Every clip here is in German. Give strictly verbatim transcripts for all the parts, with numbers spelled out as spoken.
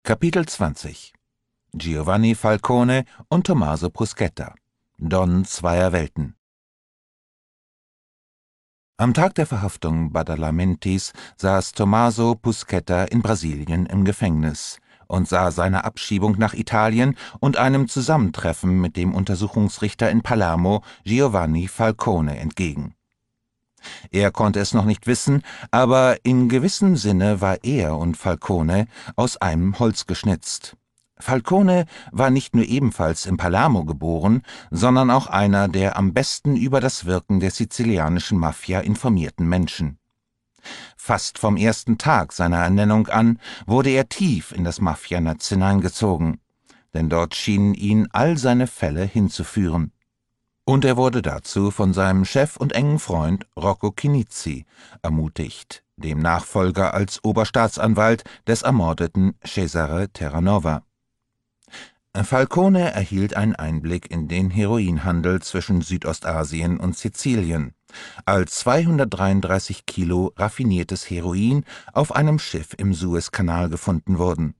Kapitel zwanzig Giovanni Falcone und Tommaso Buscetta, Don zweier Welten. Am Tag der Verhaftung Badalamentis saß Tommaso Buscetta in Brasilien im Gefängnis und sah seiner Abschiebung nach Italien und einem Zusammentreffen mit dem Untersuchungsrichter in Palermo, Giovanni Falcone, entgegen. Er konnte es noch nicht wissen, aber in gewissem Sinne war er und Falcone aus einem Holz geschnitzt. Falcone war nicht nur ebenfalls in Palermo geboren, sondern auch einer der am besten über das Wirken der sizilianischen Mafia informierten Menschen. Fast vom ersten Tag seiner Ernennung an wurde er tief in das Mafianetz hineingezogen, denn dort schienen ihn all seine Fälle hinzuführen. Und er wurde dazu von seinem Chef und engen Freund Rocco Chinizzi ermutigt, dem Nachfolger als Oberstaatsanwalt des ermordeten Cesare Terranova. Falcone erhielt einen Einblick in den Heroinhandel zwischen Südostasien und Sizilien, als zweihundertdreiunddreißig Kilo raffiniertes Heroin auf einem Schiff im Suezkanal gefunden wurden.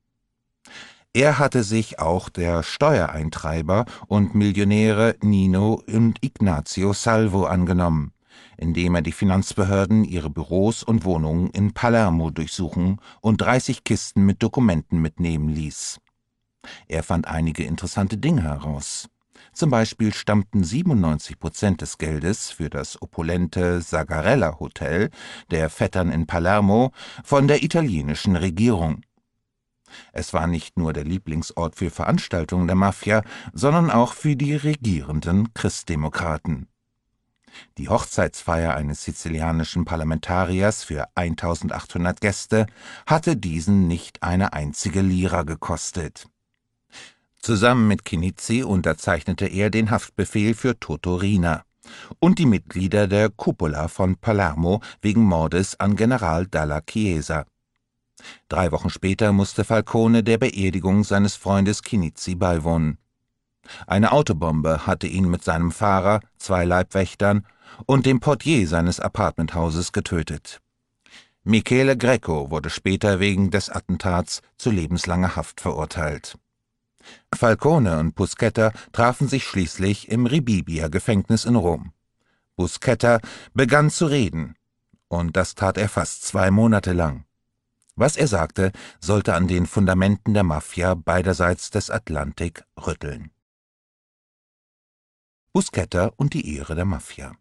Er hatte sich auch der Steuereintreiber und Millionäre Nino und Ignazio Salvo angenommen, indem er die Finanzbehörden ihre Büros und Wohnungen in Palermo durchsuchen und dreißig Kisten mit Dokumenten mitnehmen ließ. Er fand einige interessante Dinge heraus. Zum Beispiel stammten siebenundneunzig Prozent des Geldes für das opulente Zagarella Hotel der Vettern in Palermo von der italienischen Regierung. Es war nicht nur der Lieblingsort für Veranstaltungen der Mafia, sondern auch für die regierenden Christdemokraten. Die Hochzeitsfeier eines sizilianischen Parlamentariers für eintausendachthundert Gäste hatte diesen nicht eine einzige Lira gekostet. Zusammen mit Chinizzi unterzeichnete er den Haftbefehl für Toto Riina und die Mitglieder der Cupola von Palermo wegen Mordes an General Dalla Chiesa. Drei Wochen später musste Falcone der Beerdigung seines Freundes Chinizzi beiwohnen. Eine Autobombe hatte ihn mit seinem Fahrer, zwei Leibwächtern und dem Portier seines Apartmenthauses getötet. Michele Greco wurde später wegen des Attentats zu lebenslanger Haft verurteilt. Falcone und Buscetta trafen sich schließlich im Rebibbia-Gefängnis in Rom. Buscetta begann zu reden, und das tat er fast zwei Monate lang. Was er sagte, sollte an den Fundamenten der Mafia beiderseits des Atlantik rütteln. Buscetta und die Ehre der Mafia.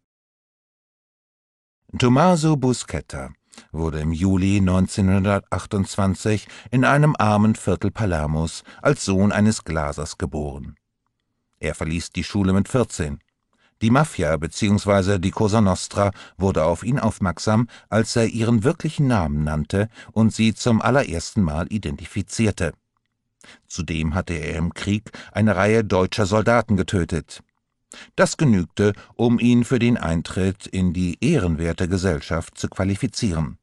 Tommaso Buscetta wurde im Juli neunzehnhundertachtundzwanzig in einem armen Viertel Palermos als Sohn eines Glasers geboren. Er verließ die Schule mit vierzehn. Die Mafia bzw. die Cosa Nostra wurde auf ihn aufmerksam, als er ihren wirklichen Namen nannte und sie zum allerersten Mal identifizierte. Zudem hatte er im Krieg eine Reihe deutscher Soldaten getötet. Das genügte, um ihn für den Eintritt in die ehrenwerte Gesellschaft zu qualifizieren.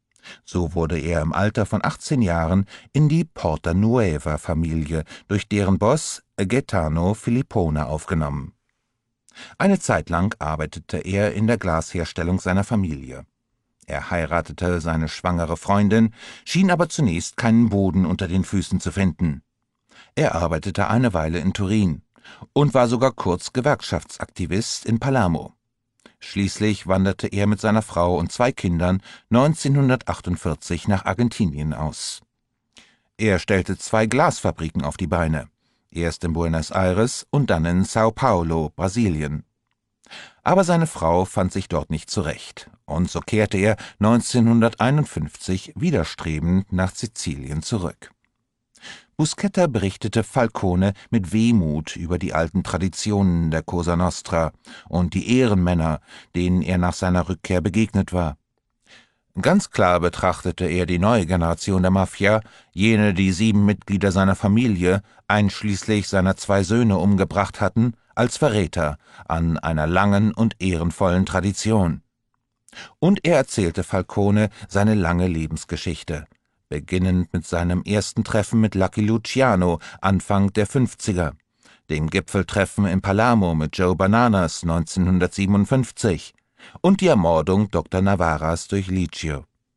So wurde er im Alter von achtzehn Jahren in die Porta-Nuova-Familie durch deren Boss Gaetano Filippone aufgenommen. Eine Zeit lang arbeitete er in der Glasherstellung seiner Familie. Er heiratete seine schwangere Freundin, schien aber zunächst keinen Boden unter den Füßen zu finden. Er arbeitete eine Weile in Turin und war sogar kurz Gewerkschaftsaktivist in Palermo. Schließlich wanderte er mit seiner Frau und zwei Kindern neunzehnhundertachtundvierzig nach Argentinien aus. Er stellte zwei Glasfabriken auf die Beine. Erst in Buenos Aires und dann in Sao Paulo, Brasilien. Aber seine Frau fand sich dort nicht zurecht, und so kehrte er neunzehnhunderteinundfünfzig widerstrebend nach Sizilien zurück. Buscetta berichtete Falcone mit Wehmut über die alten Traditionen der Cosa Nostra und die Ehrenmänner, denen er nach seiner Rückkehr begegnet war. Ganz klar betrachtete er die neue Generation der Mafia, jene, die sieben Mitglieder seiner Familie, einschließlich seiner zwei Söhne, umgebracht hatten, als Verräter an einer langen und ehrenvollen Tradition. Und er erzählte Falcone seine lange Lebensgeschichte, beginnend mit seinem ersten Treffen mit Lucky Luciano Anfang der fünfziger, dem Gipfeltreffen in Palermo mit Joe Bananas neunzehnhundertsiebenundfünfzig, und die Ermordung Doktor Navarras durch Licio.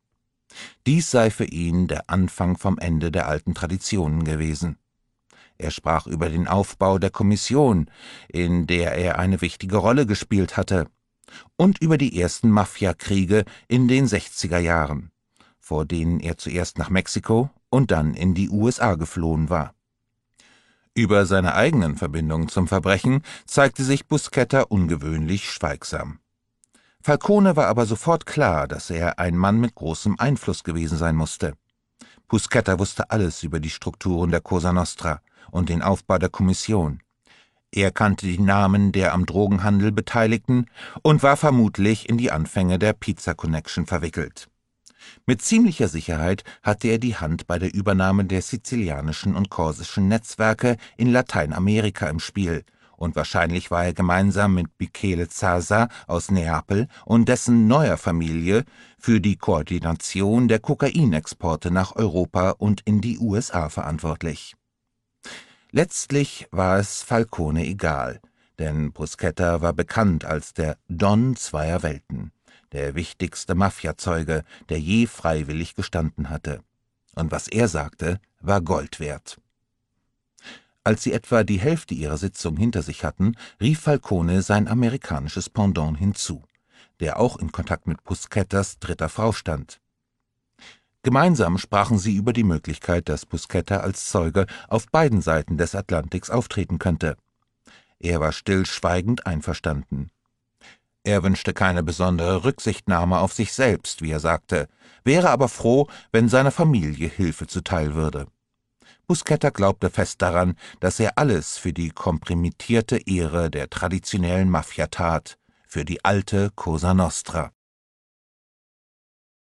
Dies sei für ihn der Anfang vom Ende der alten Traditionen gewesen. Er sprach über den Aufbau der Kommission, in der er eine wichtige Rolle gespielt hatte, und über die ersten Mafiakriege in den sechziger Jahren, vor denen er zuerst nach Mexiko und dann in die U S A geflohen war. Über seine eigenen Verbindungen zum Verbrechen zeigte sich Buscetta ungewöhnlich schweigsam. Falcone war aber sofort klar, dass er ein Mann mit großem Einfluss gewesen sein musste. Buscetta wusste alles über die Strukturen der Cosa Nostra und den Aufbau der Kommission. Er kannte die Namen der am Drogenhandel Beteiligten und war vermutlich in die Anfänge der Pizza Connection verwickelt. Mit ziemlicher Sicherheit hatte er die Hand bei der Übernahme der sizilianischen und korsischen Netzwerke in Lateinamerika im Spiel, und wahrscheinlich war er gemeinsam mit Michele Zaza aus Neapel und dessen neuer Familie für die Koordination der Kokainexporte nach Europa und in die U S A verantwortlich. Letztlich war es Falcone egal, denn Buscetta war bekannt als der Don zweier Welten, der wichtigste Mafiazeuge, der je freiwillig gestanden hatte. Und was er sagte, war Gold wert. Als sie etwa die Hälfte ihrer Sitzung hinter sich hatten, rief Falcone sein amerikanisches Pendant hinzu, der auch in Kontakt mit Buscettas dritter Frau stand. Gemeinsam sprachen sie über die Möglichkeit, dass Buscetta als Zeuge auf beiden Seiten des Atlantiks auftreten könnte. Er war stillschweigend einverstanden. Er wünschte keine besondere Rücksichtnahme auf sich selbst, wie er sagte, wäre aber froh, wenn seiner Familie Hilfe zuteil würde. Buscetta glaubte fest daran, dass er alles für die kompromittierte Ehre der traditionellen Mafia tat, für die alte Cosa Nostra.